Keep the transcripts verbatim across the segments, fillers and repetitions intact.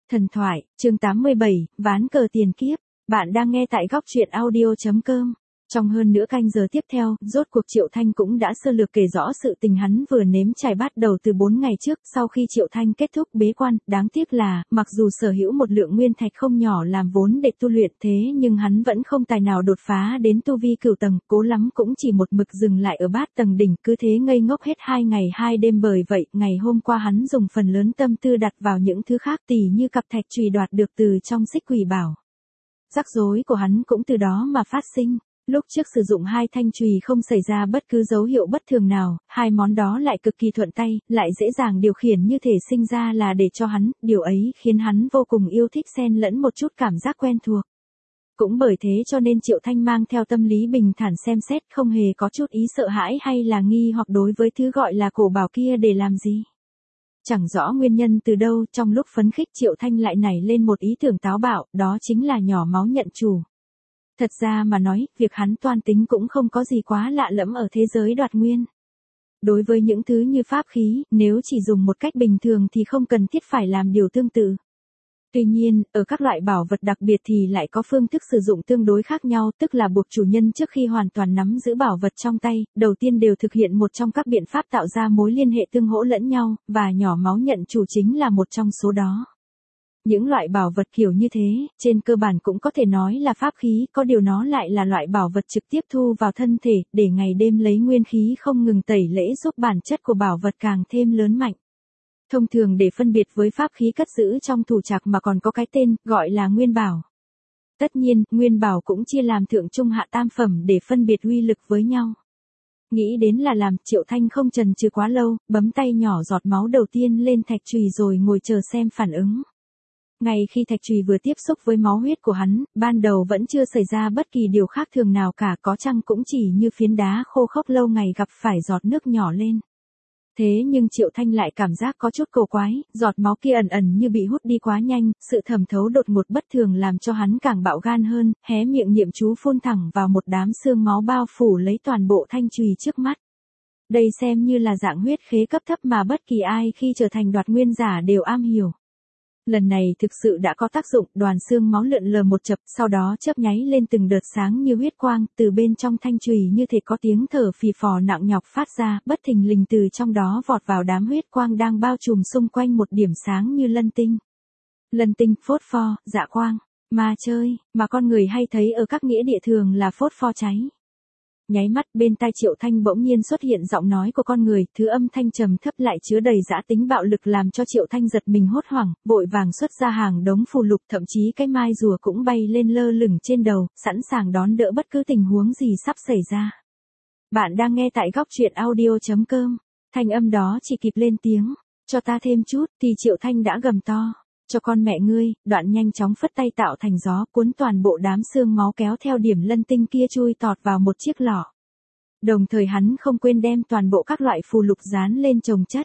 Thần thoại, chương tám mươi bảy, ván cờ tiền kiếp. Bạn đang nghe tại góc truyện audio chấm com. Trong hơn nửa canh giờ tiếp theo, rốt cuộc Triệu Thanh cũng đã sơ lược kể rõ sự tình hắn vừa nếm trải bắt đầu từ bốn ngày trước sau khi Triệu Thanh kết thúc bế quan. Đáng tiếc là, mặc dù sở hữu một lượng nguyên thạch không nhỏ làm vốn để tu luyện thế nhưng hắn vẫn không tài nào đột phá đến tu vi cửu tầng, cố lắm cũng chỉ một mực dừng lại ở bát tầng đỉnh, cứ thế ngây ngốc hết hai ngày hai đêm. Bởi vậy, ngày hôm qua hắn dùng phần lớn tâm tư đặt vào những thứ khác tỉ như cặp thạch chùy đoạt được từ trong xích quỷ bảo. Rắc rối của hắn cũng từ đó mà phát sinh. Lúc trước sử dụng hai thanh chùy không xảy ra bất cứ dấu hiệu bất thường nào, hai món đó lại cực kỳ thuận tay, lại dễ dàng điều khiển như thể sinh ra là để cho hắn, điều ấy khiến hắn vô cùng yêu thích xen lẫn một chút cảm giác quen thuộc. Cũng bởi thế cho nên Triệu Thanh mang theo tâm lý bình thản xem xét, không hề có chút ý sợ hãi hay là nghi hoặc đối với thứ gọi là cổ bảo kia để làm gì. Chẳng rõ nguyên nhân từ đâu, trong lúc phấn khích Triệu Thanh lại nảy lên một ý tưởng táo bạo, đó chính là nhỏ máu nhận chủ. Thật ra mà nói, việc hắn toan tính cũng không có gì quá lạ lẫm ở thế giới đoạt nguyên. Đối với những thứ như pháp khí, nếu chỉ dùng một cách bình thường thì không cần thiết phải làm điều tương tự. Tuy nhiên, ở các loại bảo vật đặc biệt thì lại có phương thức sử dụng tương đối khác nhau, tức là buộc chủ nhân trước khi hoàn toàn nắm giữ bảo vật trong tay, đầu tiên đều thực hiện một trong các biện pháp tạo ra mối liên hệ tương hỗ lẫn nhau, và nhỏ máu nhận chủ chính là một trong số đó. Những loại bảo vật kiểu như thế, trên cơ bản cũng có thể nói là pháp khí, có điều nó lại là loại bảo vật trực tiếp thu vào thân thể, để ngày đêm lấy nguyên khí không ngừng tẩy lễ giúp bản chất của bảo vật càng thêm lớn mạnh. Thông thường để phân biệt với pháp khí cất giữ trong thủ trạc mà còn có cái tên, gọi là nguyên bảo. Tất nhiên, nguyên bảo cũng chia làm thượng trung hạ tam phẩm để phân biệt uy lực với nhau. Nghĩ đến là làm, Triệu Thanh không chần chừ quá lâu, bấm tay nhỏ giọt máu đầu tiên lên thạch chùy rồi ngồi chờ xem phản ứng. Ngay khi thạch chùy vừa tiếp xúc với máu huyết của hắn, ban đầu vẫn chưa xảy ra bất kỳ điều khác thường nào cả, có chăng cũng chỉ như phiến đá khô khốc lâu ngày gặp phải giọt nước nhỏ lên. Thế nhưng Triệu Thanh lại cảm giác có chút cổ quái, giọt máu kia ẩn ẩn như bị hút đi quá nhanh, sự thẩm thấu đột ngột bất thường làm cho hắn càng bạo gan hơn, hé miệng niệm chú phun thẳng vào một đám xương máu bao phủ lấy toàn bộ thanh chùy trước mắt. Đây xem như là dạng huyết khế cấp thấp mà bất kỳ ai khi trở thành đoạt nguyên giả đều am hiểu. Lần này thực sự đã có tác dụng, đoàn xương máu lượn lờ một chập, sau đó chớp nháy lên từng đợt sáng như huyết quang, từ bên trong thanh chùy như thể có tiếng thở phì phò nặng nhọc phát ra, bất thình lình từ trong đó vọt vào đám huyết quang đang bao trùm xung quanh một điểm sáng như lân tinh. Lân tinh, phốt pho, dạ quang, ma chơi, mà con người hay thấy ở các nghĩa địa thường là phốt pho cháy. Nháy mắt bên tai Triệu Thanh bỗng nhiên xuất hiện giọng nói của con người, thứ âm thanh trầm thấp lại chứa đầy dã tính bạo lực làm cho Triệu Thanh giật mình hốt hoảng, vội vàng xuất ra hàng đống phù lục, thậm chí cái mai rùa cũng bay lên lơ lửng trên đầu, sẵn sàng đón đỡ bất cứ tình huống gì sắp xảy ra. Bạn đang nghe tại góc truyện audio chấm com, thanh âm đó chỉ kịp lên tiếng, cho ta thêm chút, thì Triệu Thanh đã gầm to. Cho con mẹ ngươi, đoạn nhanh chóng phất tay tạo thành gió cuốn toàn bộ đám xương máu kéo theo điểm lân tinh kia chui tọt vào một chiếc lọ. Đồng thời hắn không quên đem toàn bộ các loại phù lục dán lên chồng chất.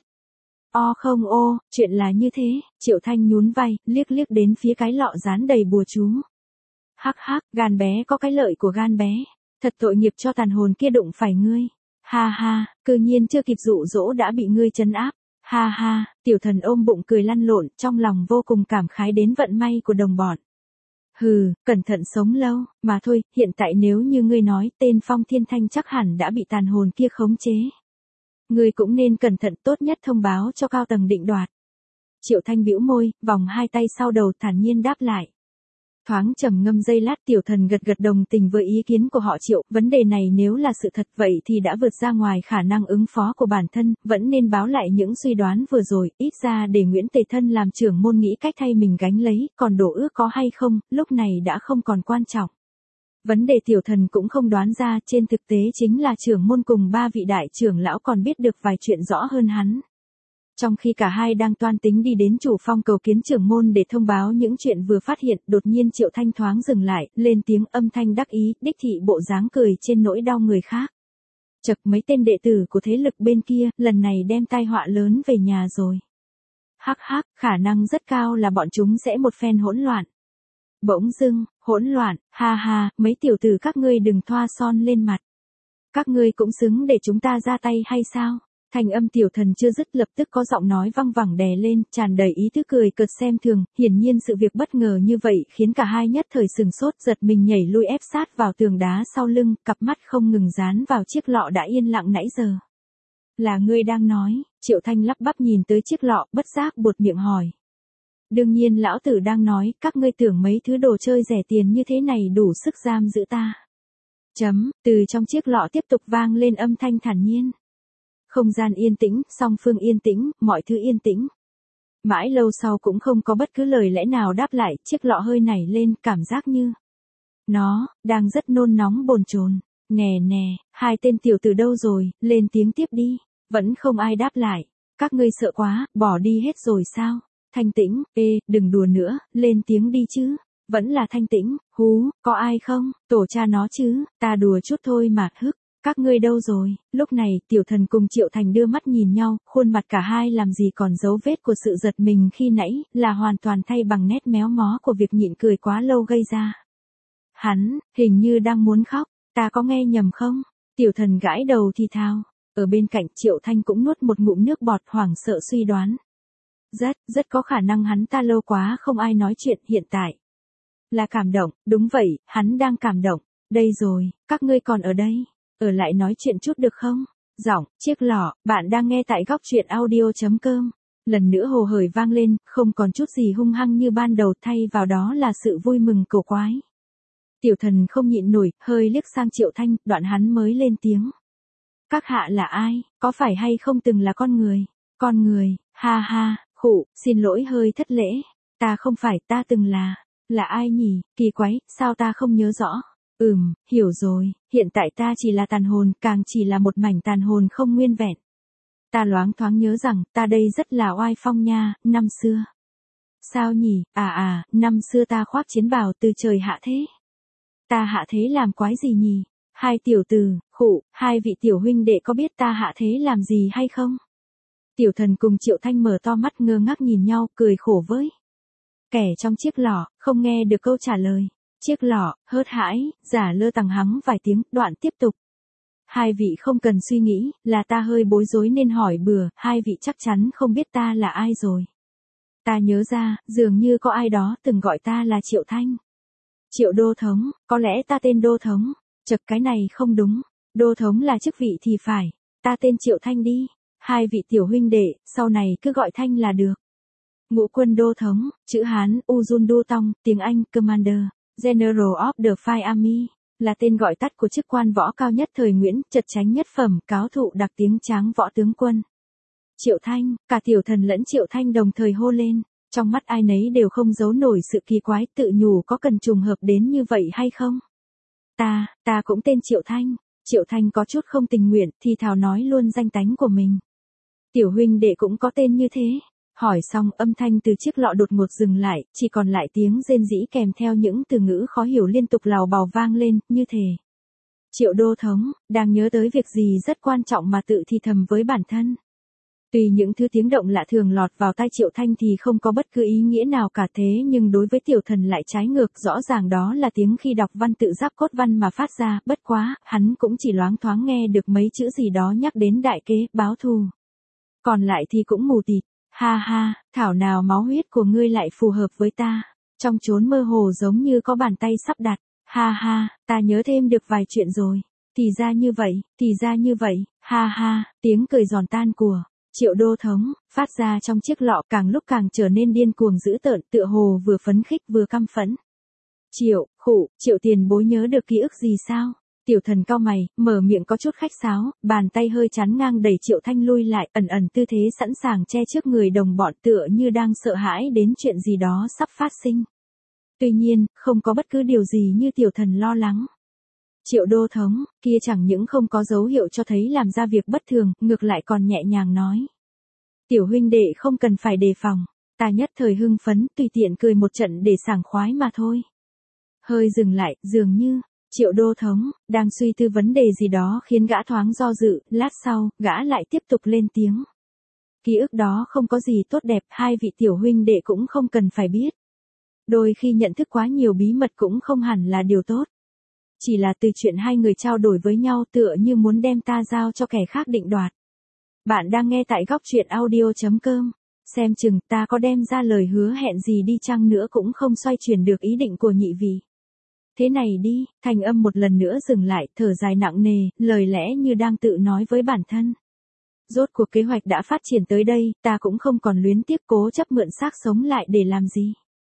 O không ô, chuyện là như thế, Triệu Thanh nhún vai, liếc liếc đến phía cái lọ dán đầy bùa chú. Hắc hắc, gan bé có cái lợi của gan bé, thật tội nghiệp cho tàn hồn kia đụng phải ngươi. Ha ha, cư nhiên chưa kịp dụ dỗ đã bị ngươi trấn áp. Ha ha, tiểu thần ôm bụng cười lăn lộn, trong lòng vô cùng cảm khái đến vận may của đồng bọn. Hừ, cẩn thận sống lâu, mà thôi, hiện tại nếu như ngươi nói tên Phong Thiên Thanh chắc hẳn đã bị tàn hồn kia khống chế. Ngươi cũng nên cẩn thận, tốt nhất thông báo cho cao tầng định đoạt. Triệu Thanh bĩu môi, vòng hai tay sau đầu thản nhiên đáp lại. Thoáng trầm ngâm giây lát, tiểu thần gật gật đồng tình với ý kiến của họ Triệu, vấn đề này nếu là sự thật vậy thì đã vượt ra ngoài khả năng ứng phó của bản thân, vẫn nên báo lại những suy đoán vừa rồi, ít ra để Nguyễn Tề Thân làm trưởng môn nghĩ cách thay mình gánh lấy, còn đổ ước có hay không, lúc này đã không còn quan trọng. Vấn đề tiểu thần cũng không đoán ra, trên thực tế chính là trưởng môn cùng ba vị đại trưởng lão còn biết được vài chuyện rõ hơn hắn. Trong khi cả hai đang toan tính đi đến chủ phong cầu kiến trưởng môn để thông báo những chuyện vừa phát hiện, đột nhiên Triệu Thanh thoáng dừng lại, lên tiếng âm thanh đắc ý, đích thị bộ dáng cười trên nỗi đau người khác. Chật, mấy tên đệ tử của thế lực bên kia, lần này đem tai họa lớn về nhà rồi. Hắc hắc, khả năng rất cao là bọn chúng sẽ một phen hỗn loạn. Bỗng dưng, hỗn loạn, ha ha, mấy tiểu tử các ngươi đừng thoa son lên mặt. Các ngươi cũng xứng để chúng ta ra tay hay sao? Thanh âm Tiểu Thần chưa dứt lập tức có giọng nói văng vẳng đè lên, tràn đầy ý thức cười cợt xem thường, hiển nhiên sự việc bất ngờ như vậy khiến cả hai nhất thời sừng sốt, giật mình nhảy lui ép sát vào tường đá sau lưng, cặp mắt không ngừng dán vào chiếc lọ đã yên lặng nãy giờ. Là ngươi đang nói? Triệu Thanh lắp bắp nhìn tới chiếc lọ, bất giác buột miệng hỏi. Đương nhiên lão tử đang nói, các ngươi tưởng mấy thứ đồ chơi rẻ tiền như thế này đủ sức giam giữ ta. Chấm, từ trong chiếc lọ tiếp tục vang lên âm thanh thản nhiên. Không gian yên tĩnh, song phương yên tĩnh, mọi thứ yên tĩnh. Mãi lâu sau cũng không có bất cứ lời lẽ nào đáp lại, chiếc lọ hơi nảy lên, cảm giác như nó đang rất nôn nóng bồn chồn. Nè nè, hai tên tiểu tử đâu rồi, lên tiếng tiếp đi. Vẫn không ai đáp lại. Các ngươi sợ quá, bỏ đi hết rồi sao? Thanh tĩnh, ê, đừng đùa nữa, lên tiếng đi chứ. Vẫn là thanh tĩnh, hú, có ai không? Tổ cha nó chứ, ta đùa chút thôi mà, hức. Các ngươi đâu rồi? Lúc này, Tiểu Thần cùng Triệu Thành đưa mắt nhìn nhau, khuôn mặt cả hai làm gì còn dấu vết của sự giật mình khi nãy, là hoàn toàn thay bằng nét méo mó của việc nhịn cười quá lâu gây ra. Hắn, hình như đang muốn khóc, ta có nghe nhầm không? Tiểu Thần gãi đầu thì thào. Ở bên cạnh Triệu Thanh cũng nuốt một ngụm nước bọt hoảng sợ suy đoán. Rất, rất có khả năng hắn ta lâu quá không ai nói chuyện hiện tại. Là cảm động, đúng vậy, hắn đang cảm động. Đây rồi, các ngươi còn ở đây. Ở lại nói chuyện chút được không? Giọng, chiếc lọ, bạn đang nghe tại góc truyện audio chấm com. Lần nữa hồ hởi vang lên, không còn chút gì hung hăng như ban đầu, thay vào đó là sự vui mừng cổ quái. Tiểu Thần không nhịn nổi, hơi liếc sang Triệu Thanh, đoạn hắn mới lên tiếng. Các hạ là ai, có phải hay không từng là con người? Con người, ha ha, khụ, xin lỗi hơi thất lễ. Ta không phải, ta từng là. Là ai nhỉ, kỳ quái, sao ta không nhớ rõ? Ừm, hiểu rồi, hiện tại ta chỉ là tàn hồn, càng chỉ là một mảnh tàn hồn không nguyên vẹn. Ta loáng thoáng nhớ rằng, ta đây rất là oai phong nha, năm xưa. Sao nhỉ, à à, năm xưa ta khoác chiến bào từ trời hạ thế. Ta hạ thế làm quái gì nhỉ? Hai tiểu tử, khụ, hai vị tiểu huynh đệ có biết ta hạ thế làm gì hay không? Tiểu Thần cùng Triệu Thanh mở to mắt ngơ ngác nhìn nhau, cười khổ với. Kẻ trong chiếc lọ, không nghe được câu trả lời. Chiếc lọ, hớt hãi, giả lơ tằng hắng vài tiếng, đoạn tiếp tục. Hai vị không cần suy nghĩ, là ta hơi bối rối nên hỏi bừa, hai vị chắc chắn không biết ta là ai rồi. Ta nhớ ra, dường như có ai đó từng gọi ta là Triệu Thanh. Triệu Đô Thống, có lẽ ta tên Đô Thống. Chật, cái này không đúng, Đô Thống là chức vị thì phải, ta tên Triệu Thanh đi. Hai vị tiểu huynh đệ, sau này cứ gọi Thanh là được. Ngũ quân Đô Thống, chữ Hán, Uzun Du Tong, tiếng Anh, Commander, General of the Five Army, là tên gọi tắt của chức quan võ cao nhất thời Nguyễn, chật chánh nhất phẩm, cáo thụ đặc tiếng tráng võ tướng quân. Triệu Thanh, cả Tiểu Thần lẫn Triệu Thanh đồng thời hô lên, trong mắt ai nấy đều không giấu nổi sự kỳ quái, tự nhủ có cần trùng hợp đến như vậy hay không? Ta, ta cũng tên Triệu Thanh. Triệu Thanh có chút không tình nguyện, thì thào nói luôn danh tánh của mình. Tiểu huynh đệ cũng có tên như thế. Hỏi xong, âm thanh từ chiếc lọ đột ngột dừng lại, chỉ còn lại tiếng rên rỉ kèm theo những từ ngữ khó hiểu liên tục lào bào vang lên, như thề. Triệu Đô Thống, đang nhớ tới việc gì rất quan trọng mà tự thì thầm với bản thân. Tuy những thứ tiếng động lạ thường lọt vào tai Triệu Thanh thì không có bất cứ ý nghĩa nào cả, thế nhưng đối với Tiểu Thần lại trái ngược, rõ ràng đó là tiếng khi đọc văn tự giáp cốt văn mà phát ra, bất quá, hắn cũng chỉ loáng thoáng nghe được mấy chữ gì đó nhắc đến đại kế, báo thù. Còn lại thì cũng mù tịt. Ha ha, thảo nào máu huyết của ngươi lại phù hợp với ta. Trong chốn mơ hồ giống như có bàn tay sắp đặt. Ha ha, ta nhớ thêm được vài chuyện rồi. Thì ra như vậy, thì ra như vậy, ha ha, tiếng cười giòn tan của Triệu Đô Thống, phát ra trong chiếc lọ càng lúc càng trở nên điên cuồng dữ tợn, tựa hồ vừa phấn khích vừa căm phẫn. Triệu, khụ, Triệu tiền bối nhớ được ký ức gì sao? Tiểu Thần cau mày, mở miệng có chút khách sáo, bàn tay hơi chắn ngang đẩy Triệu Thanh lui lại, ẩn ẩn tư thế sẵn sàng che trước người đồng bọn, tựa như đang sợ hãi đến chuyện gì đó sắp phát sinh. Tuy nhiên, không có bất cứ điều gì như Tiểu Thần lo lắng. Triệu Đô Thống, kia chẳng những không có dấu hiệu cho thấy làm ra việc bất thường, ngược lại còn nhẹ nhàng nói. Tiểu huynh đệ không cần phải đề phòng, ta nhất thời hưng phấn, tùy tiện cười một trận để sảng khoái mà thôi. Hơi dừng lại, dường như, Triệu Đô Thống, đang suy tư vấn đề gì đó khiến gã thoáng do dự, lát sau, gã lại tiếp tục lên tiếng. Ký ức đó không có gì tốt đẹp, hai vị tiểu huynh đệ cũng không cần phải biết. Đôi khi nhận thức quá nhiều bí mật cũng không hẳn là điều tốt. Chỉ là từ chuyện hai người trao đổi với nhau tựa như muốn đem ta giao cho kẻ khác định đoạt. Bạn đang nghe tại góc truyện audio chấm com. Xem chừng ta có đem ra lời hứa hẹn gì đi chăng nữa cũng không xoay chuyển được ý định của nhị vị. Thế này đi, thanh âm một lần nữa dừng lại, thở dài nặng nề, lời lẽ như đang tự nói với bản thân. Rốt cuộc kế hoạch đã phát triển tới đây, ta cũng không còn luyến tiếc cố chấp mượn xác sống lại để làm gì.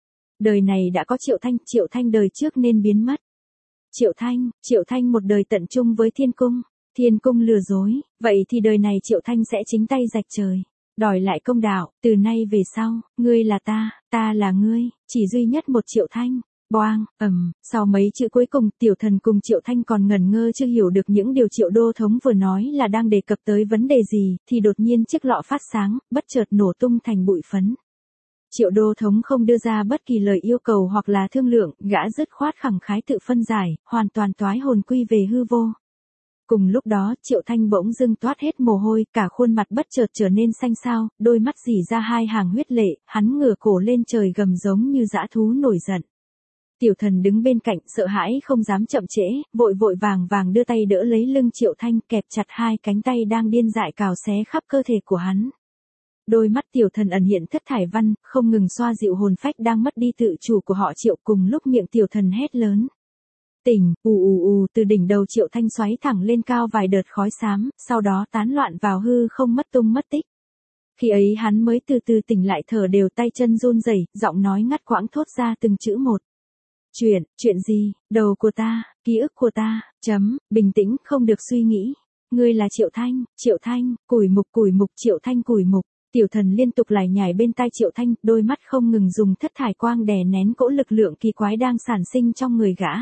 Đời này đã có Triệu Thanh, Triệu Thanh đời trước nên biến mất. Triệu Thanh, Triệu Thanh một đời tận trung với Thiên Cung. Thiên Cung lừa dối, vậy thì đời này Triệu Thanh sẽ chính tay rạch trời, đòi lại công đạo, từ nay về sau, ngươi là ta, ta là ngươi, chỉ duy nhất một Triệu Thanh. Boang, ầm, sau mấy chữ cuối cùng, Tiểu Thần cùng Triệu Thanh còn ngẩn ngơ chưa hiểu được những điều Triệu Đô Thống vừa nói là đang đề cập tới vấn đề gì, thì đột nhiên chiếc lọ phát sáng, bất chợt nổ tung thành bụi phấn. Triệu Đô Thống không đưa ra bất kỳ lời yêu cầu hoặc là thương lượng, gã dứt khoát khẳng khái tự phân giải, hoàn toàn toái hồn quy về hư vô. Cùng lúc đó, Triệu Thanh bỗng dưng toát hết mồ hôi, cả khuôn mặt bất chợt trở nên xanh xao, đôi mắt rỉ ra hai hàng huyết lệ, hắn ngửa cổ lên trời gầm giống như dã thú nổi giận. Tiểu Thần đứng bên cạnh, sợ hãi không dám chậm trễ, vội vội vàng vàng đưa tay đỡ lấy lưng Triệu Thanh, kẹp chặt hai cánh tay đang điên dại cào xé khắp cơ thể của hắn. Đôi mắt Tiểu Thần ẩn hiện thất thải văn, không ngừng xoa dịu hồn phách đang mất đi tự chủ của họ Triệu, cùng lúc miệng Tiểu Thần hét lớn. Tỉnh, ù ù ù, từ đỉnh đầu Triệu Thanh xoáy thẳng lên cao vài đợt khói xám, sau đó tán loạn vào hư không mất tung mất tích. Khi ấy hắn mới từ từ tỉnh lại, thở đều, tay chân run rẩy, giọng nói ngắt quãng thốt ra từng chữ một. Chuyện, chuyện gì, đầu của ta, ký ức của ta, chấm, bình tĩnh, không được suy nghĩ. Ngươi là Triệu Thanh, Triệu Thanh, củi mục củi mục, Triệu Thanh củi mục. Tiểu Thần liên tục lải nhải bên tai Triệu Thanh, đôi mắt không ngừng dùng thất thải quang đè nén cỗ lực lượng kỳ quái đang sản sinh trong người gã.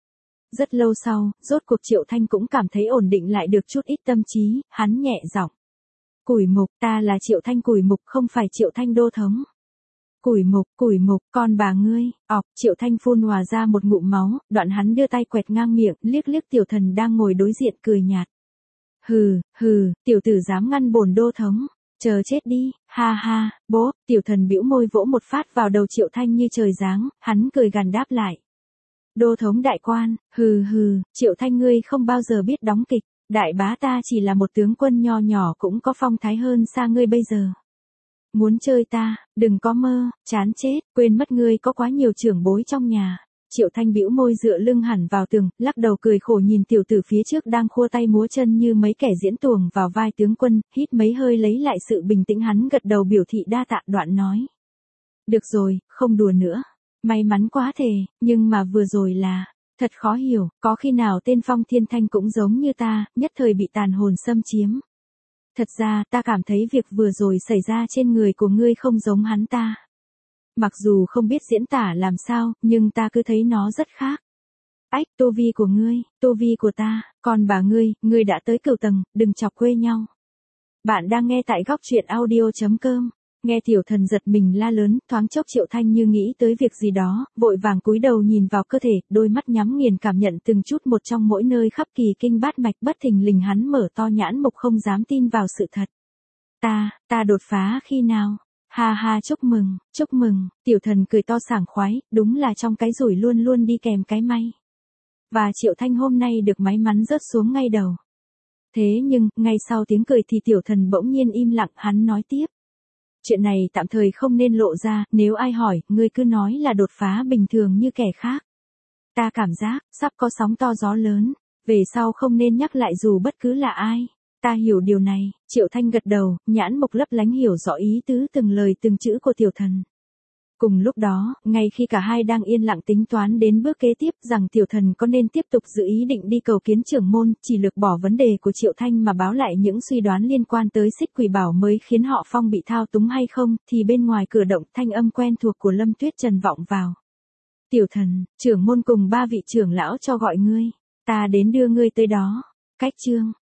Rất lâu sau, rốt cuộc Triệu Thanh cũng cảm thấy ổn định lại được chút ít tâm trí, hắn nhẹ giọng. Củi mục, ta là Triệu Thanh củi mục, không phải Triệu Thanh Đô Thống. Củi mục, củi mục, con bà ngươi, ọc, Triệu Thanh phun hòa ra một ngụm máu, đoạn hắn đưa tay quẹt ngang miệng, liếc liếc Tiểu Thần đang ngồi đối diện cười nhạt. Hừ, hừ, tiểu tử dám ngăn bổn Đô Thống, chờ chết đi, ha ha, bố, Tiểu Thần bĩu môi vỗ một phát vào đầu Triệu Thanh như trời giáng, hắn cười gằn đáp lại. Đô Thống đại quan, hừ hừ, Triệu Thanh ngươi không bao giờ biết đóng kịch, đại bá ta chỉ là một tướng quân nho nhỏ cũng có phong thái hơn xa ngươi bây giờ. Muốn chơi ta, đừng có mơ, chán chết, quên mất ngươi có quá nhiều trưởng bối trong nhà. Triệu Thanh bĩu môi dựa lưng hẳn vào tường, lắc đầu cười khổ nhìn tiểu tử phía trước đang khua tay múa chân như mấy kẻ diễn tuồng vào vai tướng quân, hít mấy hơi lấy lại sự bình tĩnh, hắn gật đầu biểu thị đa tạ, đoạn nói. Được rồi, không đùa nữa. May mắn quá thề, nhưng mà vừa rồi là, thật khó hiểu, có khi nào tên Phong Thiên Thanh cũng giống như ta, nhất thời bị tàn hồn xâm chiếm. Thật ra, ta cảm thấy việc vừa rồi xảy ra trên người của ngươi không giống hắn ta. Mặc dù không biết diễn tả làm sao, nhưng ta cứ thấy nó rất khác. Ách, tu vi của ngươi, tu vi của ta, còn bà ngươi, ngươi đã tới cửu tầng, đừng chọc quê nhau. Bạn đang nghe tại góc truyện audio chấm com. Nghe Tiểu Thần giật mình la lớn, thoáng chốc Triệu Thanh như nghĩ tới việc gì đó, vội vàng cúi đầu nhìn vào cơ thể, đôi mắt nhắm nghiền cảm nhận từng chút một trong mỗi nơi khắp kỳ kinh bát mạch, bất thình lình hắn mở to nhãn mục không dám tin vào sự thật. Ta, ta đột phá khi nào? Ha ha, chúc mừng, chúc mừng, Tiểu Thần cười to sảng khoái, đúng là trong cái rủi luôn luôn đi kèm cái may. Và Triệu Thanh hôm nay được may mắn rớt xuống ngay đầu. Thế nhưng, ngay sau tiếng cười thì Tiểu Thần bỗng nhiên im lặng, hắn nói tiếp. Chuyện này tạm thời không nên lộ ra, nếu ai hỏi, ngươi cứ nói là đột phá bình thường như kẻ khác. Ta cảm giác, sắp có sóng to gió lớn, về sau không nên nhắc lại dù bất cứ là ai. Ta hiểu điều này, Triệu Thanh gật đầu, nhãn mục lấp lánh hiểu rõ ý tứ từng lời từng chữ của Tiểu Thần. Cùng lúc đó, ngay khi cả hai đang yên lặng tính toán đến bước kế tiếp rằng Tiểu Thần có nên tiếp tục giữ ý định đi cầu kiến trưởng môn, chỉ lược bỏ vấn đề của Triệu Thanh mà báo lại những suy đoán liên quan tới Xích Quỷ Bảo mới khiến họ Phong bị thao túng hay không, thì bên ngoài cửa động thanh âm quen thuộc của Lâm Tuyết Trần vọng vào. Tiểu Thần, trưởng môn cùng ba vị trưởng lão cho gọi ngươi, ta đến đưa ngươi tới đó. Cách chương